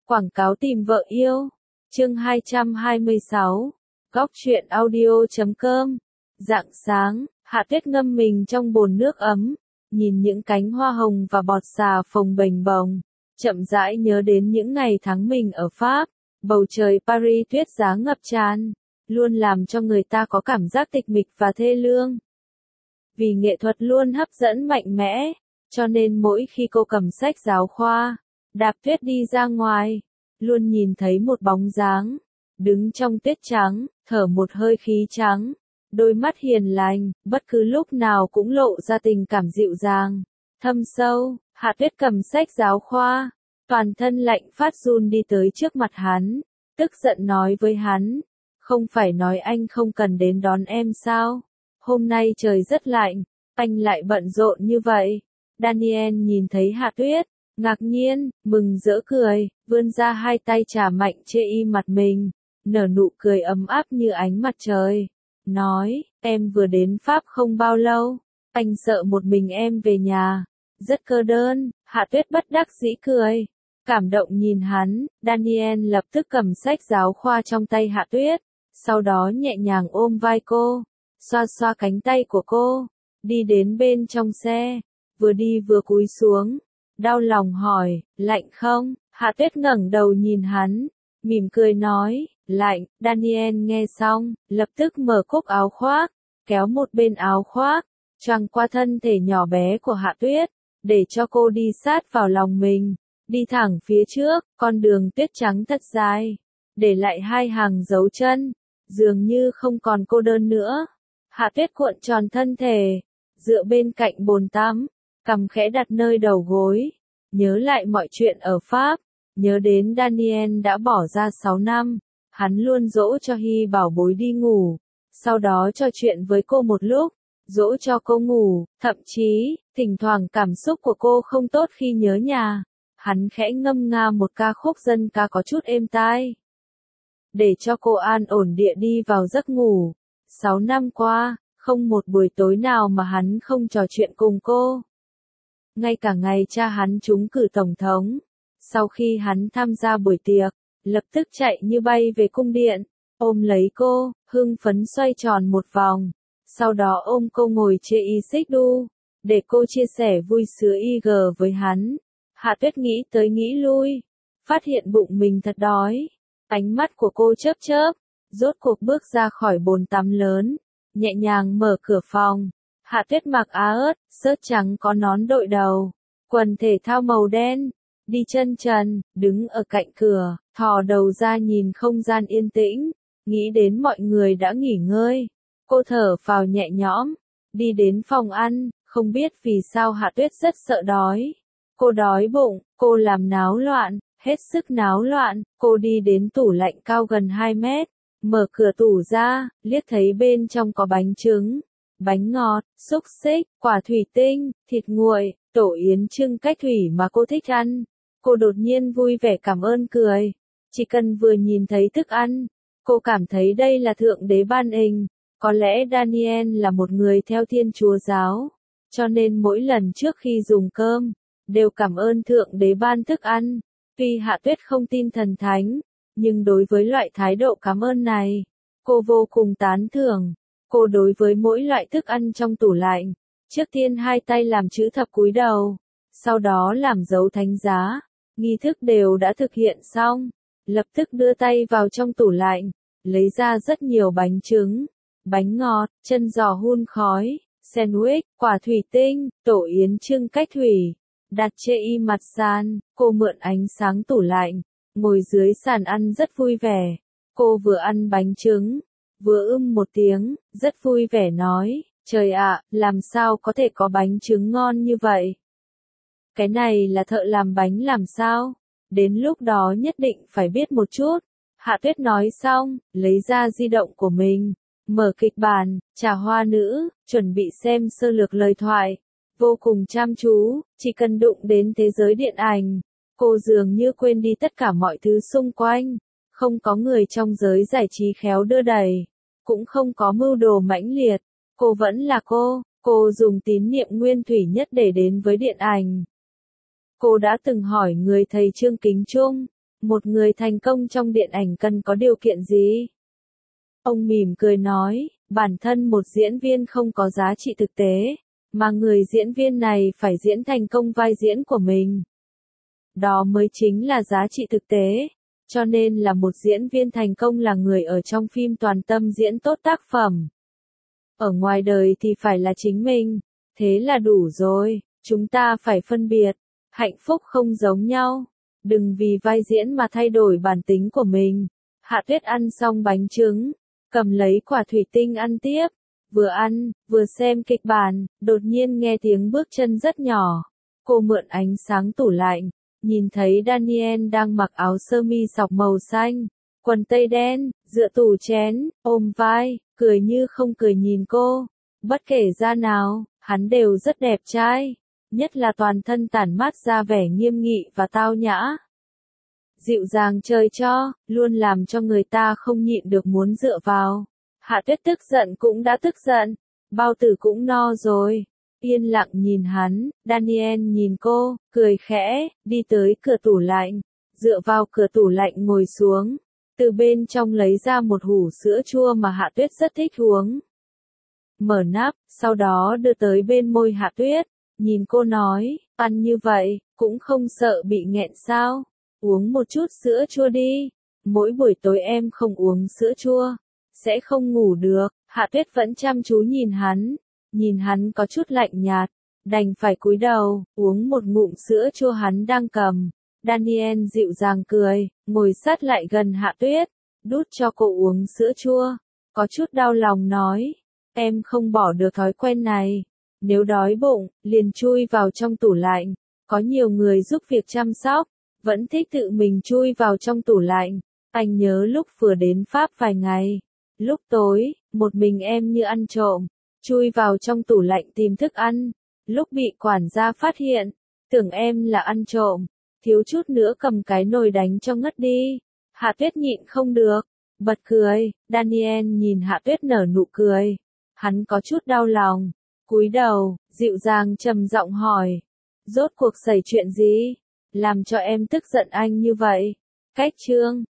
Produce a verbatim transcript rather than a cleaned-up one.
Quảng cáo tìm vợ yêu. Chương hai trăm hai mươi sáu. Góc truyện audio chấm com. Rạng sáng, Hạ Tuyết ngâm mình trong bồn nước ấm, nhìn những cánh hoa hồng và bọt xà phồng bềnh bồng, chậm rãi nhớ đến những ngày tháng mình ở Pháp. Bầu trời Paris tuyết giá ngập tràn, luôn làm cho người ta có cảm giác tịch mịch và thê lương. Vì nghệ thuật luôn hấp dẫn mạnh mẽ, cho nên mỗi khi cô cầm sách giáo khoa, đạp tuyết đi ra ngoài, luôn nhìn thấy một bóng dáng, đứng trong tuyết trắng, thở một hơi khí trắng, đôi mắt hiền lành, bất cứ lúc nào cũng lộ ra tình cảm dịu dàng, thâm sâu. Hạ Tuyết cầm sách giáo khoa, toàn thân lạnh phát run đi tới trước mặt hắn, tức giận nói với hắn, không phải nói anh không cần đến đón em sao? Hôm nay trời rất lạnh, anh lại bận rộn như vậy. Daniel nhìn thấy Hạ Tuyết, ngạc nhiên, mừng rỡ cười, vươn ra hai tay chà mạnh chê y mặt mình, nở nụ cười ấm áp như ánh mặt trời. Nói, em vừa đến Pháp không bao lâu, anh sợ một mình em về nhà, rất cô đơn. Hạ Tuyết bất đắc dĩ cười, cảm động nhìn hắn. Daniel lập tức cầm sách giáo khoa trong tay Hạ Tuyết, sau đó nhẹ nhàng ôm vai cô, xoa xoa cánh tay của cô, đi đến bên trong xe, vừa đi vừa cúi xuống, đau lòng hỏi, lạnh không? Hạ Tuyết ngẩng đầu nhìn hắn, mỉm cười nói, lạnh. Daniel nghe xong, lập tức mở cúc áo khoác, kéo một bên áo khoác, choàng qua thân thể nhỏ bé của Hạ Tuyết, để cho cô đi sát vào lòng mình, đi thẳng phía trước, con đường tuyết trắng thật dài, để lại hai hàng dấu chân, dường như không còn cô đơn nữa. Hạ Tuyết cuộn tròn thân thể, dựa bên cạnh bồn tắm, cằm khẽ đặt nơi đầu gối, nhớ lại mọi chuyện ở Pháp, nhớ đến Daniel đã bỏ ra sáu năm, hắn luôn dỗ cho Hy bảo bối đi ngủ, sau đó trò chuyện với cô một lúc, dỗ cho cô ngủ, thậm chí, thỉnh thoảng cảm xúc của cô không tốt khi nhớ nhà, hắn khẽ ngâm nga một ca khúc dân ca có chút êm tai, để cho cô an ổn địa đi vào giấc ngủ. Sáu năm qua, không một buổi tối nào mà hắn không trò chuyện cùng cô. Ngay cả ngày cha hắn trúng cử tổng thống, sau khi hắn tham gia buổi tiệc, lập tức chạy như bay về cung điện, ôm lấy cô, hưng phấn xoay tròn một vòng, sau đó ôm cô ngồi chê y xích đu, để cô chia sẻ vui sướng i giê với hắn. Hạ Tuyết nghĩ tới nghĩ lui, phát hiện bụng mình thật đói, ánh mắt của cô chớp chớp, rốt cuộc bước ra khỏi bồn tắm lớn, nhẹ nhàng mở cửa phòng. Hạ Tuyết mặc áo ớt, sớt trắng có nón đội đầu, quần thể thao màu đen, đi chân trần, đứng ở cạnh cửa, thò đầu ra nhìn không gian yên tĩnh, nghĩ đến mọi người đã nghỉ ngơi. Cô thở phào nhẹ nhõm, đi đến phòng ăn, không biết vì sao Hạ Tuyết rất sợ đói. Cô đói bụng, cô làm náo loạn, hết sức náo loạn, cô đi đến tủ lạnh cao gần hai mét, mở cửa tủ ra, liếc thấy bên trong có bánh trứng, bánh ngọt, xúc xích, quả thủy tinh, thịt nguội, tổ yến trưng cách thủy mà cô thích ăn. Cô đột nhiên vui vẻ cảm ơn cười. Chỉ cần vừa nhìn thấy thức ăn, cô cảm thấy đây là Thượng Đế ban hình. Có lẽ Daniel là một người theo Thiên Chúa giáo, cho nên mỗi lần trước khi dùng cơm, đều cảm ơn Thượng Đế ban thức ăn. Tuy Hạ Tuyết không tin thần thánh, nhưng đối với loại thái độ cảm ơn này, cô vô cùng tán thưởng. Cô đối với mỗi loại thức ăn trong tủ lạnh, trước tiên hai tay làm chữ thập cúi đầu, sau đó làm dấu thánh giá, nghi thức đều đã thực hiện xong, lập tức đưa tay vào trong tủ lạnh, lấy ra rất nhiều bánh trứng, bánh ngọt, chân giò hun khói, sandwich, quả thủy tinh, tổ yến trưng cách thủy, đặt chê y mặt sàn. Cô mượn ánh sáng tủ lạnh, ngồi dưới sàn ăn rất vui vẻ. Cô vừa ăn bánh trứng, vừa ưm một tiếng, rất vui vẻ nói, trời ạ, làm sao có thể có bánh trứng ngon như vậy? Cái này là thợ làm bánh làm sao? Đến lúc đó nhất định phải biết một chút. Hạ Tuyết nói xong, lấy ra di động của mình, mở kịch bản, trà hoa nữ, chuẩn bị xem sơ lược lời thoại. Vô cùng chăm chú, chỉ cần đụng đến thế giới điện ảnh, cô dường như quên đi tất cả mọi thứ xung quanh. Không có người trong giới giải trí khéo đưa đẩy, cũng không có mưu đồ mãnh liệt, cô vẫn là cô, cô dùng tín niệm nguyên thủy nhất để đến với điện ảnh. Cô đã từng hỏi người thầy Trương Kính Trung, Một người thành công trong điện ảnh cần có điều kiện gì? Ông mỉm cười nói, bản thân một diễn viên không có giá trị thực tế, mà người diễn viên này phải diễn thành công vai diễn của mình. Đó mới chính là giá trị thực tế. Cho nên là một diễn viên thành công là người ở trong phim toàn tâm diễn tốt tác phẩm. Ở ngoài đời thì phải là chính mình. Thế là đủ rồi, chúng ta phải phân biệt. Hạnh phúc không giống nhau. Đừng vì vai diễn mà thay đổi bản tính của mình. Hạ Tuyết ăn xong bánh trứng, cầm lấy quả thủy tinh ăn tiếp. Vừa ăn, vừa xem kịch bản, đột nhiên nghe tiếng bước chân rất nhỏ. Cô mượn ánh sáng tủ lạnh, nhìn thấy Daniel đang mặc áo sơ mi sọc màu xanh, quần tây đen, dựa tủ chén, ôm vai, cười như không cười nhìn cô. Bất kể ra nào, hắn đều rất đẹp trai, nhất là toàn thân tản mát ra vẻ nghiêm nghị và tao nhã. Dịu dàng chơi cho, luôn làm cho người ta không nhịn được muốn dựa vào. Hạ Tuyết tức giận cũng đã tức giận, bao tử cũng no rồi. Yên lặng nhìn hắn, Daniel nhìn cô, cười khẽ, đi tới cửa tủ lạnh, dựa vào cửa tủ lạnh ngồi xuống, từ bên trong lấy ra một hũ sữa chua mà Hạ Tuyết rất thích uống. Mở nắp, sau đó đưa tới bên môi Hạ Tuyết, nhìn cô nói, ăn như vậy, cũng không sợ bị nghẹn sao, uống một chút sữa chua đi, mỗi buổi tối em không uống sữa chua, sẽ không ngủ được. Hạ Tuyết vẫn chăm chú nhìn hắn. Nhìn hắn có chút lạnh nhạt, đành phải cúi đầu, uống một ngụm sữa chua hắn đang cầm. Daniel dịu dàng cười, ngồi sát lại gần Hạ Tuyết, đút cho cô uống sữa chua. Có chút đau lòng nói, em không bỏ được thói quen này. Nếu đói bụng, liền chui vào trong tủ lạnh. Có nhiều người giúp việc chăm sóc, vẫn thích tự mình chui vào trong tủ lạnh. Anh nhớ lúc vừa đến Pháp vài ngày. Lúc tối, một mình em như ăn trộm. Chui vào trong tủ lạnh tìm thức ăn, lúc bị quản gia phát hiện, tưởng em là ăn trộm, thiếu chút nữa cầm cái nồi đánh cho ngất đi. Hạ Tuyết nhịn không được, bật cười. Daniel nhìn Hạ Tuyết nở nụ cười, hắn có chút đau lòng, cúi đầu, dịu dàng trầm giọng hỏi, rốt cuộc xảy chuyện gì, làm cho em tức giận anh như vậy? Cách chương